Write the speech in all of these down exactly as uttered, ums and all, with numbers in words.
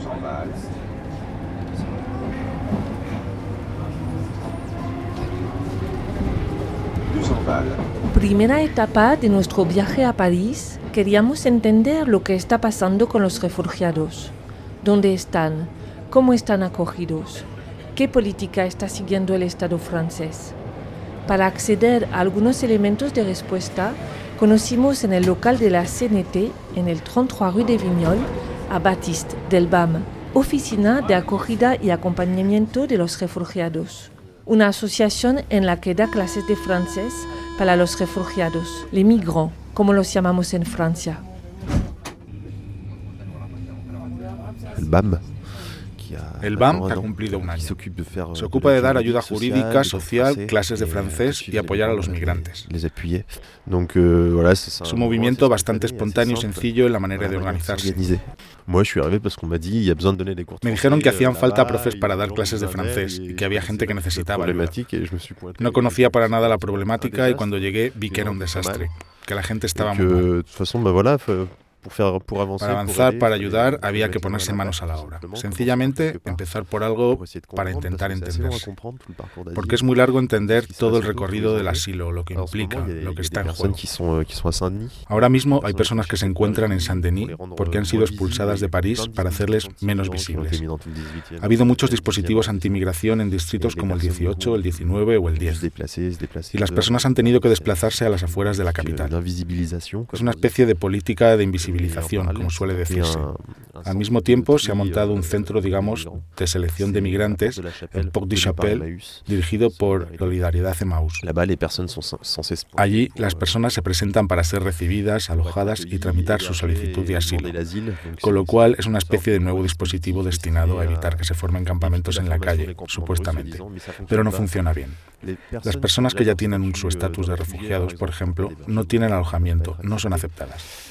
Primera etapa de nuestro viaje a París, queríamos entender lo que está pasando con los refugiados. ¿Dónde están? ¿Cómo están acogidos? ¿Qué política está siguiendo el Estado francés? Para acceder a algunos elementos de respuesta, conocimos en el local de la C N T, en el treinta y tres rue de Vignol, a Baptiste del B A M, Oficina de Acogida y Acompañamiento de los Refugiados, una asociación en la que da clases de francés para los refugiados, les migrants, como los llamamos en Francia. El B A M. El B A M ha cumplido un año. Se ocupa de dar ayuda jurídica, social, clases de francés y apoyar a los migrantes. Es un movimiento bastante espontáneo y sencillo en la manera de organizarse. Me dijeron que hacían falta profes para dar clases de francés y que había gente que necesitaba ayuda. No conocía para nada la problemática y cuando llegué vi que era un desastre, que la gente estaba muy mal. Para avanzar, para ayudar, había que ponerse manos a la obra. Sencillamente, empezar por algo para intentar entenderse. Porque es muy largo entender todo el recorrido del asilo, lo que implica, lo que está en juego. Ahora mismo hay personas que se encuentran en Saint-Denis porque han sido expulsadas de París para hacerles menos visibles. Ha habido muchos dispositivos antimigración en distritos como el dieciocho, el diecinueve o el diez. Y las personas han tenido que desplazarse a las afueras de la capital. Es una especie de política de invisibilización, como suele decirse. Al mismo tiempo, se ha montado un centro, digamos, de selección de migrantes, el Porte du Chapelle, dirigido por Solidaridad Emmaüs. Allí, las personas se presentan para ser recibidas, alojadas y tramitar su solicitud de asilo, con lo cual es una especie de nuevo dispositivo destinado a evitar que se formen campamentos en la calle, supuestamente, pero no funciona bien. Las personas que ya tienen su estatus de refugiados, por ejemplo, no tienen alojamiento, no son aceptadas.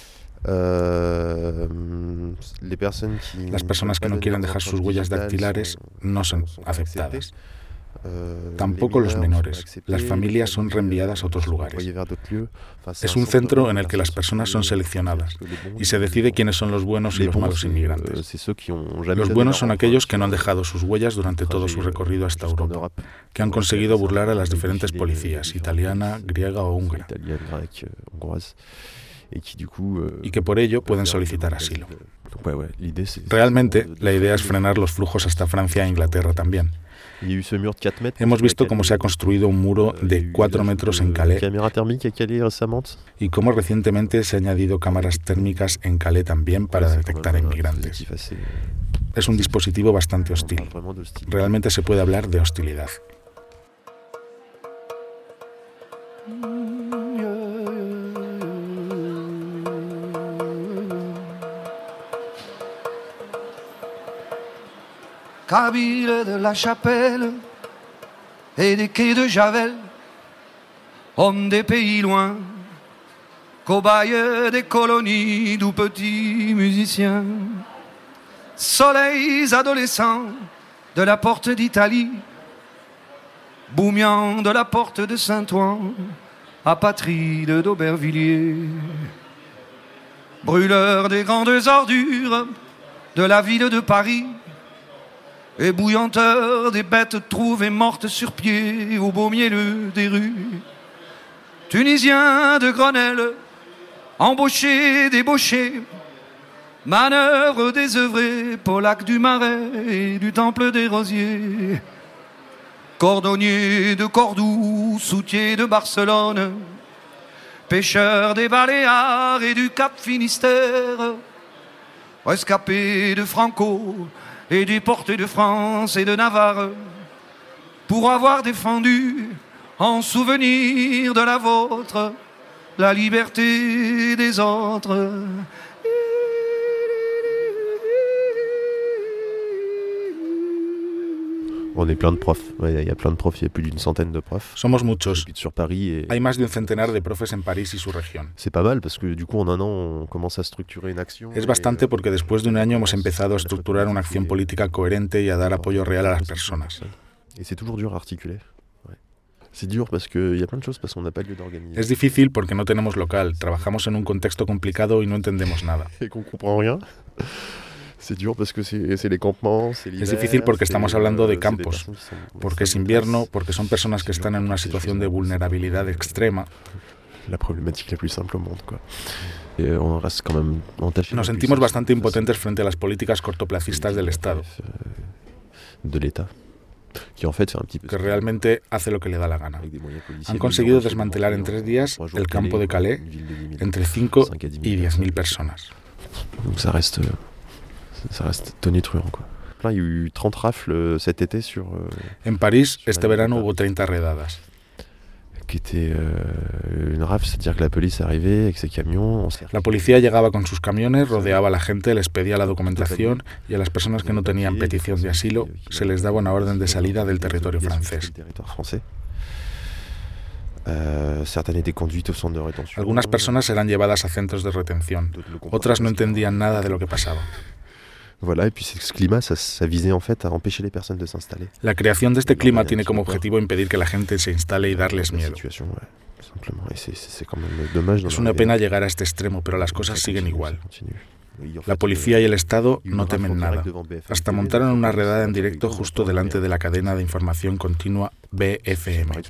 Las personas que no quieren dejar sus huellas dactilares no son aceptadas. Tampoco los menores. Las familias son reenviadas a otros lugares. Es un centro en el que las personas son seleccionadas y se decide quiénes son los buenos y los malos inmigrantes. Los buenos son aquellos que no han dejado sus huellas durante todo su recorrido hasta Europa, que han conseguido burlar a las diferentes policías, italiana, griega o húngara, y que por ello pueden solicitar asilo. Realmente, la idea es frenar los flujos hasta Francia e Inglaterra también. Hemos visto cómo se ha construido un muro de cuatro metros en Calais y cómo recientemente se han añadido cámaras térmicas en Calais también para detectar inmigrantes. Es un dispositivo bastante hostil. Realmente se puede hablar de hostilidad. Kabyle de la Chapelle et des quais de Javel, hommes des pays loin, cobayes des colonies, doux petits musiciens, soleils adolescents de la porte d'Italie, boumians de la porte de Saint-Ouen, apatrides d'Aubervilliers, brûleurs des grandes ordures de la ville de Paris, ébouillanteur des bêtes trouvées mortes sur pied au beau milieu des rues. Tunisiens de Grenelle, embauchés, débauchés, manœuvres désœuvrés, Polacs du Marais et du Temple des Rosiers, cordonniers de Cordoue, soutiers de Barcelone, pêcheurs des Baléares et du Cap Finistère, rescapés de Franco et déportés de France et de Navarre, pour avoir défendu, en souvenir de la vôtre, la liberté des autres. On est plein de profs. Il ouais, y a plein de profs. Il y a plus d'une centaine de profs. Somos muchos. Sur Paris et... Hay más de un centenar de profes en París y su región. C'est pas mal parce que du coup en un an on commence à structurer une action. Es bastante porque después de un año hemos empezado a estructurar una acción política coherente y a dar apoyo real a las personas. Et c'est toujours dur à articuler. Ouais. C'est dur parce que il y a plein de choses parce qu'on n'a pas lieu d'organiser. Es difícil porque no tenemos local. Trabajamos en un contexto complicado y no entendemos nada. Et qu'on comprend rien. Es difícil porque estamos hablando de campos, porque es invierno, porque son personas que están en una situación de vulnerabilidad extrema. Nos sentimos bastante impotentes frente a las políticas cortoplacistas del Estado, que realmente hace lo que le da la gana. Han conseguido desmantelar en tres días el campo de Calais entre cinco y diez mil personas. En París, este verano hubo treinta redadas. La policía llegaba con sus camiones, rodeaba a la gente, les pedía la documentación y a las personas que no tenían petición de asilo se les daba una orden de salida del territorio francés. Algunas personas eran llevadas a centros de retención, otras no entendían nada de lo que pasaba. La creación de este clima tiene como objetivo impedir que la gente se instale y darles miedo. Es una pena llegar a este extremo, pero las cosas siguen igual. La policía y el Estado no temen nada. Hasta montaron una redada en directo justo delante de la cadena de información continua B F M.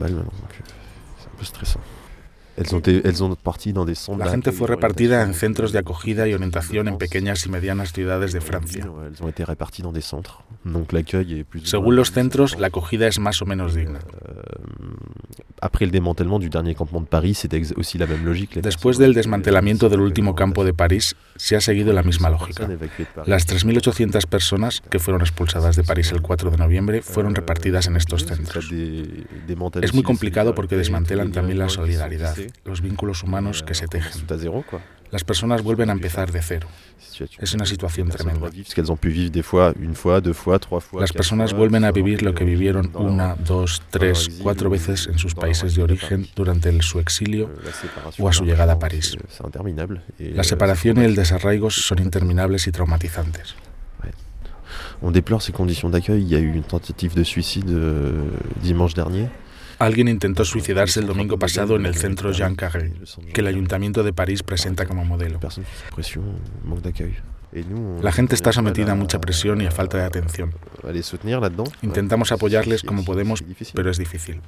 La gente fue repartida en centros de acogida y orientación en pequeñas y medianas ciudades de Francia. Según los centros, la acogida es más o menos digna. Después del desmantelamiento del último campo de París, se ha seguido la misma lógica. Las tres mil ochocientas personas que fueron expulsadas de París el cuatro de noviembre fueron repartidas en estos centros. Es muy complicado porque desmantelan también la solidaridad, los vínculos humanos que se tejen. Las personas vuelven a empezar de cero. Es una situación tremenda. Las personas vuelven a vivir lo que vivieron una, dos, tres, cuatro veces en sus países de origen durante el, su exilio o a su llegada a París. La separación y el desarraigo son interminables y traumatizantes. On déplore ces conditions d'accueil. Il y a eu une tentative de suicide euh, dimanche dernier. Alguien intentó suicidarse el domingo pasado en el centro Jean Carré, que el Ayuntamiento de París presenta como modelo. La gente está sometida a mucha presión y a falta de atención. Intentamos apoyarles como podemos, pero es difícil.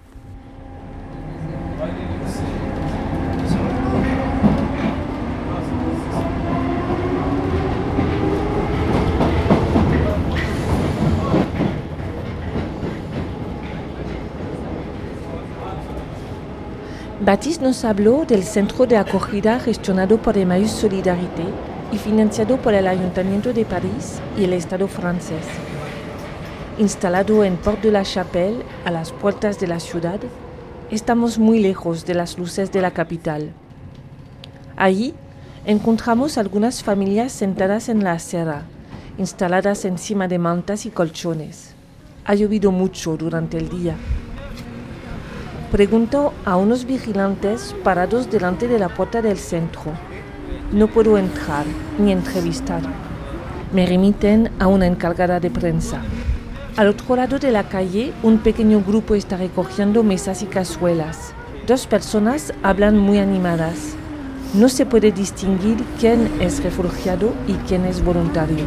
Baptiste nos habló del centro de acogida gestionado por Emmaüs Solidarité y financiado por el Ayuntamiento de París y el Estado francés. Instalado en Porte de la Chapelle, a las puertas de la ciudad, estamos muy lejos de las luces de la capital. Allí encontramos algunas familias sentadas en la acera, instaladas encima de mantas y colchones. Ha llovido mucho durante el día. Pregunto a unos vigilantes parados delante de la puerta del centro. No puedo entrar ni entrevistar. Me remiten a una encargada de prensa. Al otro lado de la calle, un pequeño grupo está recogiendo mesas y cazuelas. Dos personas hablan muy animadas. No se puede distinguir quién es refugiado y quién es voluntario.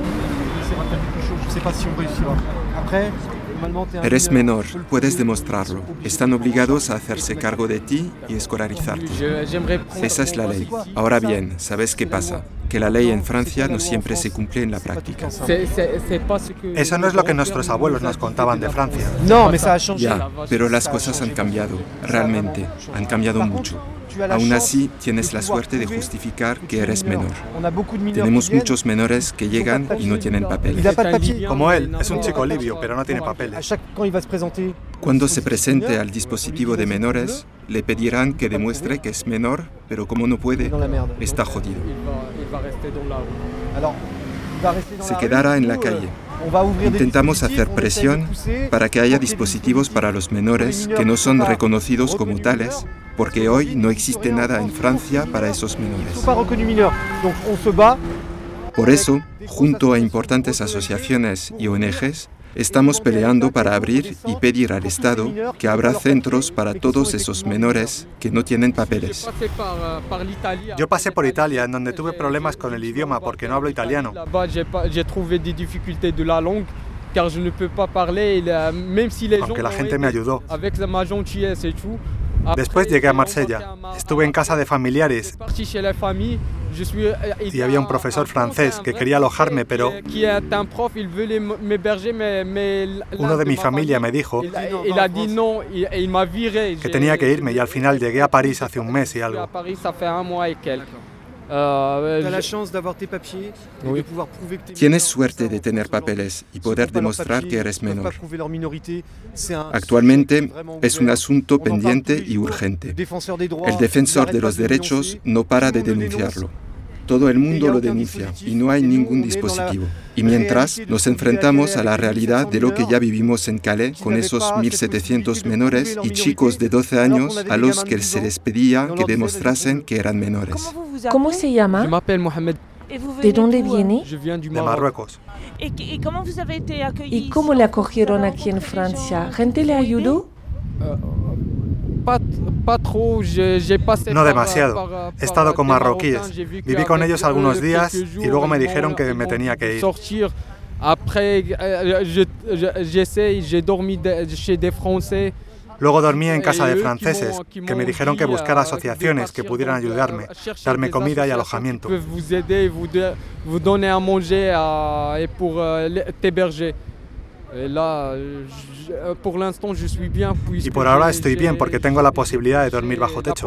Eres menor, puedes demostrarlo. Están obligados a hacerse cargo de ti y escolarizarte. Esa es la ley. Ahora bien, ¿sabes qué pasa? Que la ley en Francia no siempre se cumple en la práctica. Eso no es lo que nuestros abuelos nos contaban de Francia. Ya, pero las cosas han cambiado, realmente, han cambiado mucho. Aún así, tienes la suerte de justificar que eres menor. Tenemos muchos menores que llegan y no tienen papeles. Como él, es un chico libio, pero no tiene papeles. Cuando se presente al dispositivo de menores, le pedirán que demuestre que es menor, pero como no puede, está jodido. Se quedará en la calle. Intentamos hacer presión para que haya dispositivos para los menores que no son reconocidos como tales, porque hoy no existe nada en Francia para esos menores. Por eso, junto a importantes asociaciones y O N Ges, Estamos peleando para abrir y pedir al Estado que abra centros para todos esos menores que no tienen papeles. Yo pasé por Italia, en donde tuve problemas con el idioma porque no hablo italiano. Aunque la gente me ayudó. Después llegué a Marsella. Estuve en casa de familiares y había un profesor francés que quería alojarme, pero uno de mi familia me dijo que tenía que irme y al final llegué a París hace un mes y algo. Tienes suerte de tener papeles y poder demostrar que eres menor. Actualmente es un asunto pendiente y urgente. El defensor de los derechos no para de denunciarlo. Todo el mundo lo denuncia y no hay ningún dispositivo. Y mientras nos enfrentamos a la realidad de lo que ya vivimos en Calais con esos mil setecientos menores y chicos de doce años a los que se les pedía que demostrasen que eran menores. ¿Cómo se llama? ¿De dónde viene? De Marruecos. ¿Y cómo le acogieron aquí en Francia? ¿Gente le ayudó? No demasiado. He estado con marroquíes. Viví con ellos algunos días y luego me dijeron que me tenía que ir. Luego dormí en casa de franceses, que me dijeron que buscara asociaciones que pudieran ayudarme, darme comida y alojamiento. Y por ahora estoy bien porque tengo la posibilidad de dormir bajo techo.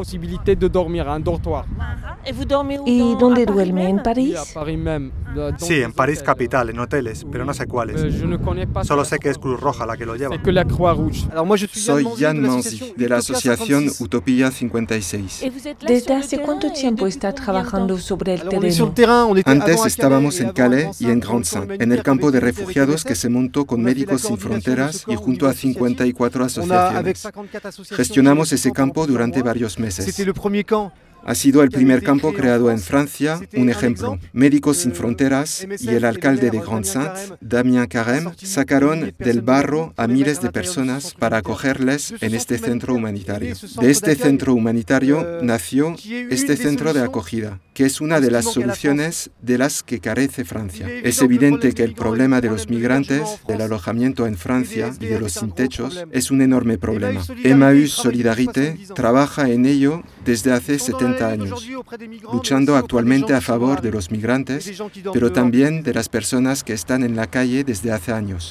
¿Y dónde duerme? ¿En París? Sí, en París capital, en hoteles, pero no sé cuáles. Solo sé que es Cruz Roja la que lo lleva. Soy Jan Manzi, de la asociación Utopía cincuenta y seis. ¿Desde hace cuánto tiempo está trabajando sobre el terreno? Antes estábamos en Calais y en Grande-Sainte, en el campo de refugiados que se montó con Médicos Sin Fronteras y junto a cincuenta y cuatro asociaciones. Gestionamos ese campo durante varios meses. Ha sido el primer campo creado en Francia, un ejemplo. Médicos Sin Fronteras y el alcalde de Grande-Sainte, Damien Carême, sacaron del barro a miles de personas para acogerles en este centro humanitario. De este centro humanitario nació este centro de acogida, que es una de las soluciones de las que carece Francia. Es evidente que el problema de los migrantes, del alojamiento en Francia y de los sin techos es un enorme problema. Emmaüs Solidarité trabaja en ello desde hace setenta años, luchando actualmente a favor de los migrantes, pero también de las personas que están en la calle desde hace años.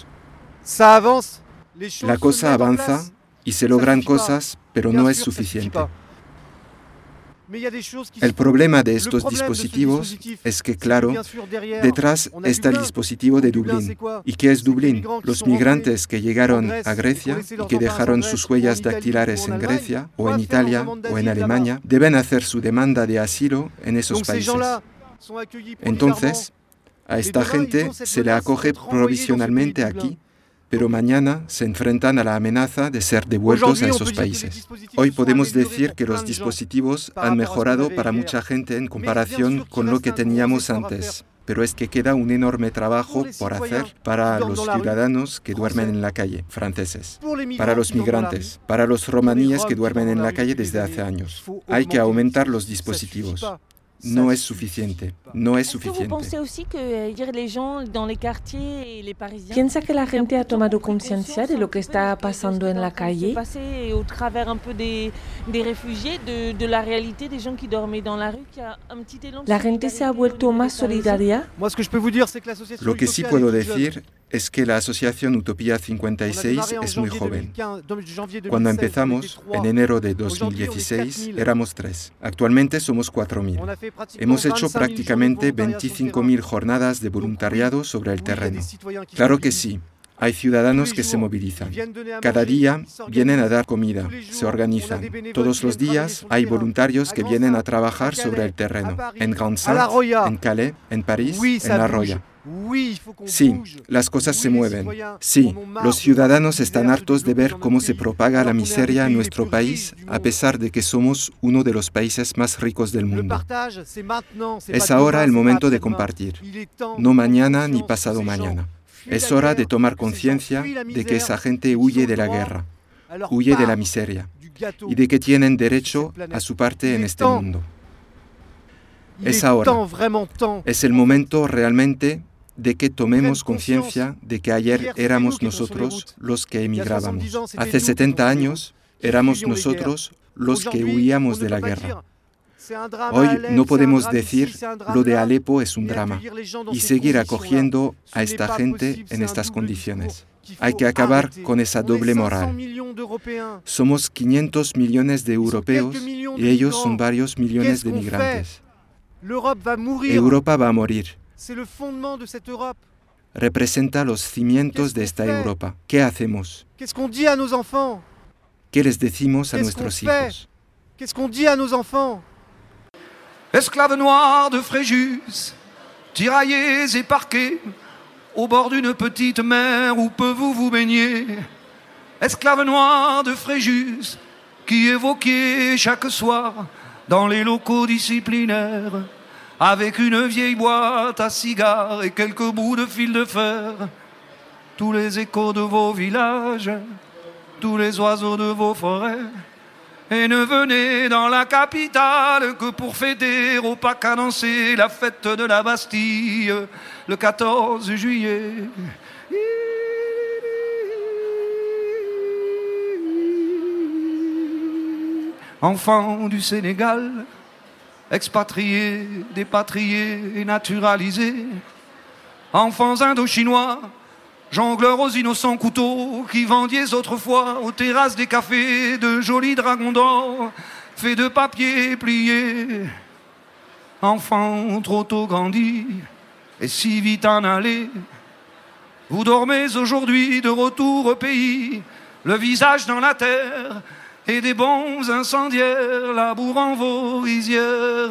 La cosa avanza y se logran cosas, pero no es suficiente. El problema de estos dispositivos es que, claro, detrás está el dispositivo de Dublín. ¿Y qué es Dublín? Los migrantes que llegaron a Grecia y que dejaron sus huellas dactilares en Grecia, o en Italia, o en Alemania, deben hacer su demanda de asilo en esos países. Entonces, a esta gente se le acoge provisionalmente aquí, pero mañana se enfrentan a la amenaza de ser devueltos a esos países. Hoy podemos decir que los dispositivos han mejorado para mucha gente en comparación con lo que teníamos antes, pero es que queda un enorme trabajo por hacer para los ciudadanos que duermen en la calle, franceses, para los migrantes, para los romaníes que duermen en la calle desde hace años. Hay que aumentar los dispositivos. No es suficiente, no es suficiente. ¿Piensa que la gente ha tomado conciencia de lo que está pasando en la calle? ¿La gente se ha vuelto más solidaria? Lo que sí puedo decir es que la asociación Utopía cincuenta y seis es muy joven. Cuando empezamos, en enero de dos mil dieciséis, éramos tres. Actualmente somos cuatro mil. Hemos hecho prácticamente veinticinco mil jornadas de voluntariado sobre el terreno. Claro que sí. Hay ciudadanos que se movilizan. Cada día vienen a dar comida, se organizan. Todos los días hay voluntarios que vienen a trabajar sobre el terreno. En Grande-Sainte, en Calais, en París, en La Roya. Sí, las cosas se mueven. Sí, los ciudadanos están hartos de ver cómo se propaga la miseria en nuestro país, a pesar de que somos uno de los países más ricos del mundo. Es ahora el momento de compartir, no mañana ni pasado mañana. Es hora de tomar conciencia de que esa gente huye de la guerra, huye de la miseria y de que tienen derecho a su parte en este mundo. Es ahora, es el momento realmente de que tomemos conciencia de que ayer éramos nosotros los que emigrábamos. Hace setenta años éramos nosotros los que huíamos de la guerra. Hoy no podemos decir lo de Alepo es un drama y seguir acogiendo a esta gente en estas condiciones. Hay que acabar con esa doble moral. Somos quinientos millones de europeos y ellos son varios millones de migrantes. Europa va a morir. Representa los cimientos de esta Europa. ¿Qué hacemos? ¿Qué les decimos a nuestros hijos? Esclaves noirs de Fréjus, tiraillés et parqués au bord d'une petite mer où peu vous vous baignez. Esclaves noirs de Fréjus qui évoquiez chaque soir dans les locaux disciplinaires avec une vieille boîte à cigares et quelques bouts de fil de fer. Tous les échos de vos villages, tous les oiseaux de vos forêts. Et ne venez dans la capitale que pour fêter au pas cadencé la fête de la Bastille, le quatorze juillet. Enfants du Sénégal, expatriés, dépatriés et naturalisés, enfants indo-chinois, jongleurs aux innocents couteaux qui vendiez autrefois aux terrasses des cafés de jolis dragons d'or faits de papier plié. Enfants trop tôt grandis et si vite en allés, vous dormez aujourd'hui de retour au pays, le visage dans la terre et des bombes incendiaires labourant vos rizières.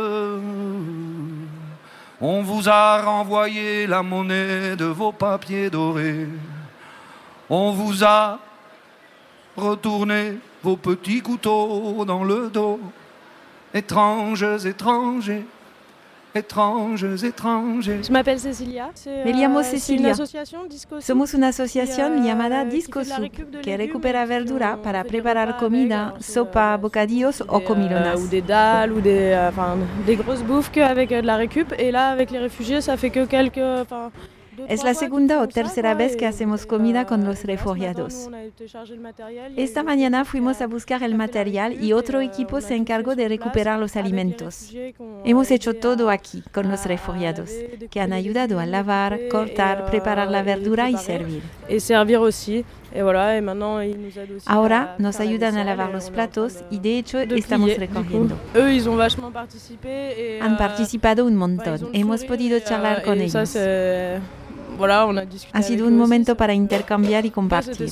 On vous a renvoyé la monnaie de vos papiers dorés. On vous a retourné vos petits couteaux dans le dos. Étranges, étrangers, étranges, étrangers. Je m'appelle Cecilia. Me llamo Cecilia. Somos una asociación llamada Disco Soup que recupera verdura para preparar comida, sopa, bocadillos o comilonas. Ou des dalles ou des, euh, enfin, des grosses bouffes qu'avec euh, de la récup. Et là, avec les réfugiés, ça fait que quelques... Enfin, Es la segunda o tercera vez que hacemos comida con los refugiados. Esta mañana fuimos a buscar el material y otro equipo se encargó de recuperar los alimentos. Hemos hecho todo aquí con los refugiados, que han ayudado a lavar, cortar, preparar la verdura y servir. Ahora nos ayudan a lavar los platos y de hecho estamos recogiendo. Han participado un montón, hemos podido charlar con ellos. Ha sido un momento para intercambiar y compartir.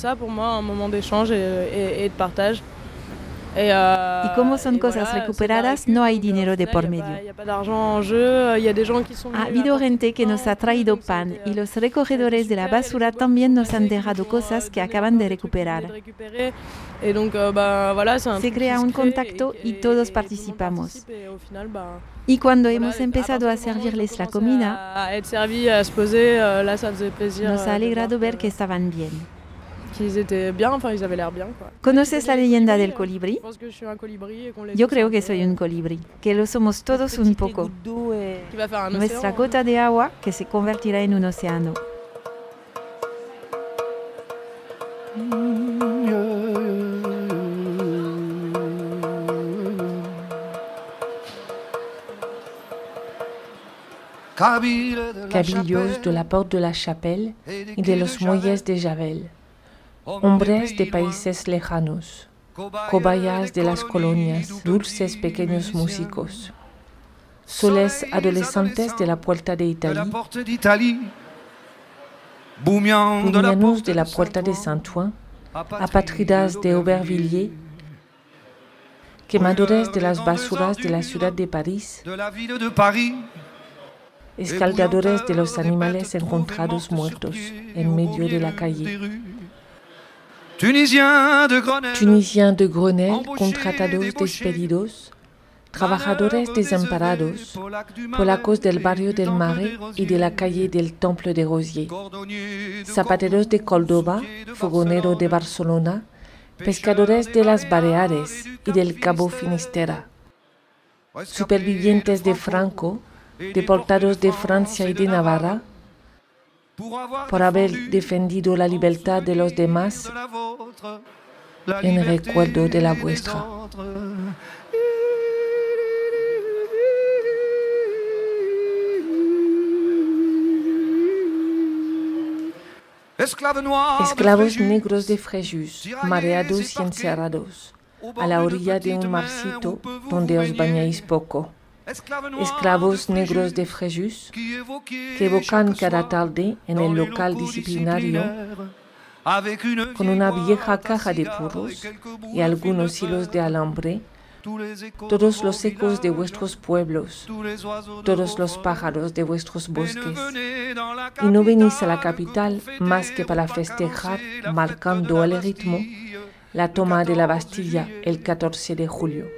Y como son cosas recuperadas, no hay dinero de por medio. Ha habido gente que nos ha traído pan y los recogedores de la basura también nos han dejado cosas que acaban de recuperar. Se crea un contacto y todos participamos. Y cuando hemos empezado a servirles la comida, nos ha alegrado ver que estaban bien. ¿Conoces la leyenda del colibrí? Yo creo que soy un colibrí, que lo somos todos un poco. Nuestra gota de agua que se convertirá en un océano. Cabillos de la Porte de la Chapelle y de los muelles de Javel. Hombres de países lejanos, cobayas de las colonias, dulces pequeños músicos, soles adolescentes de la Puerta de Italia, puñanos de la Puerta de Saint-Ouen, apátridas de Aubervilliers, quemadores de las basuras de la ciudad de París, escaldadores de los animales encontrados muertos en medio de la calle. Tunisiens de Grenelle, contratados despedidos, trabajadores desamparados, polacos del barrio del Marais y de la calle del Temple de Rosiers, zapateros de Córdoba, fogoneros de Barcelona, pescadores de las Baleares y del Cabo Finisterre, supervivientes de Franco, deportados de Francia y de Navarra, por haber defendido la libertad de los demás en recuerdo de la vuestra. Esclavos negros de Fréjus, mareados y encerrados, a la orilla de un marcito donde os bañáis poco. Esclavos negros de Fréjus, que evocan cada tarde en el local disciplinario, con una vieja caja de puros y algunos hilos de alambre, todos los ecos de vuestros pueblos, todos los pájaros de vuestros bosques. Y no venís a la capital más que para festejar, marcando el ritmo, la toma de la Bastilla el catorce de julio.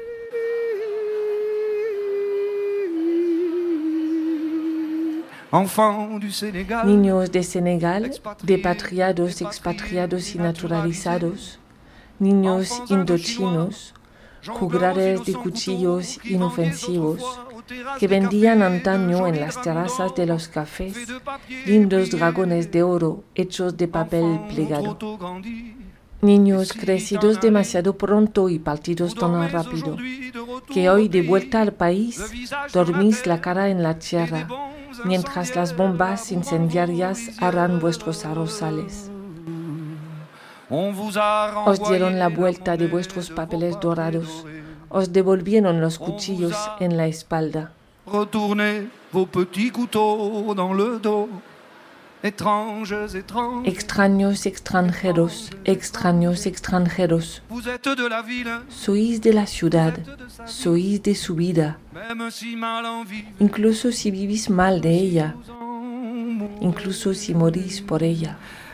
Niños de Senegal, repatriados, expatriados y naturalizados, niños indochinos, juglares de cuchillos inofensivos, que vendían antaño en las terrazas de los cafés lindos dragones de oro hechos de papel plegado. Niños crecidos demasiado pronto y partidos tan rápido, que hoy de vuelta al país dormís la cara en la tierra, mientras las bombas incendiarias harán vuestros arrozales. Os dieron la vuelta de vuestros papeles dorados, os devolvieron los cuchillos en la espalda. Extraños extranjeros, extraños extranjeros. Sois de la ciudad, sois de su vida, incluso si vivís mal de ella, incluso si morís por ella.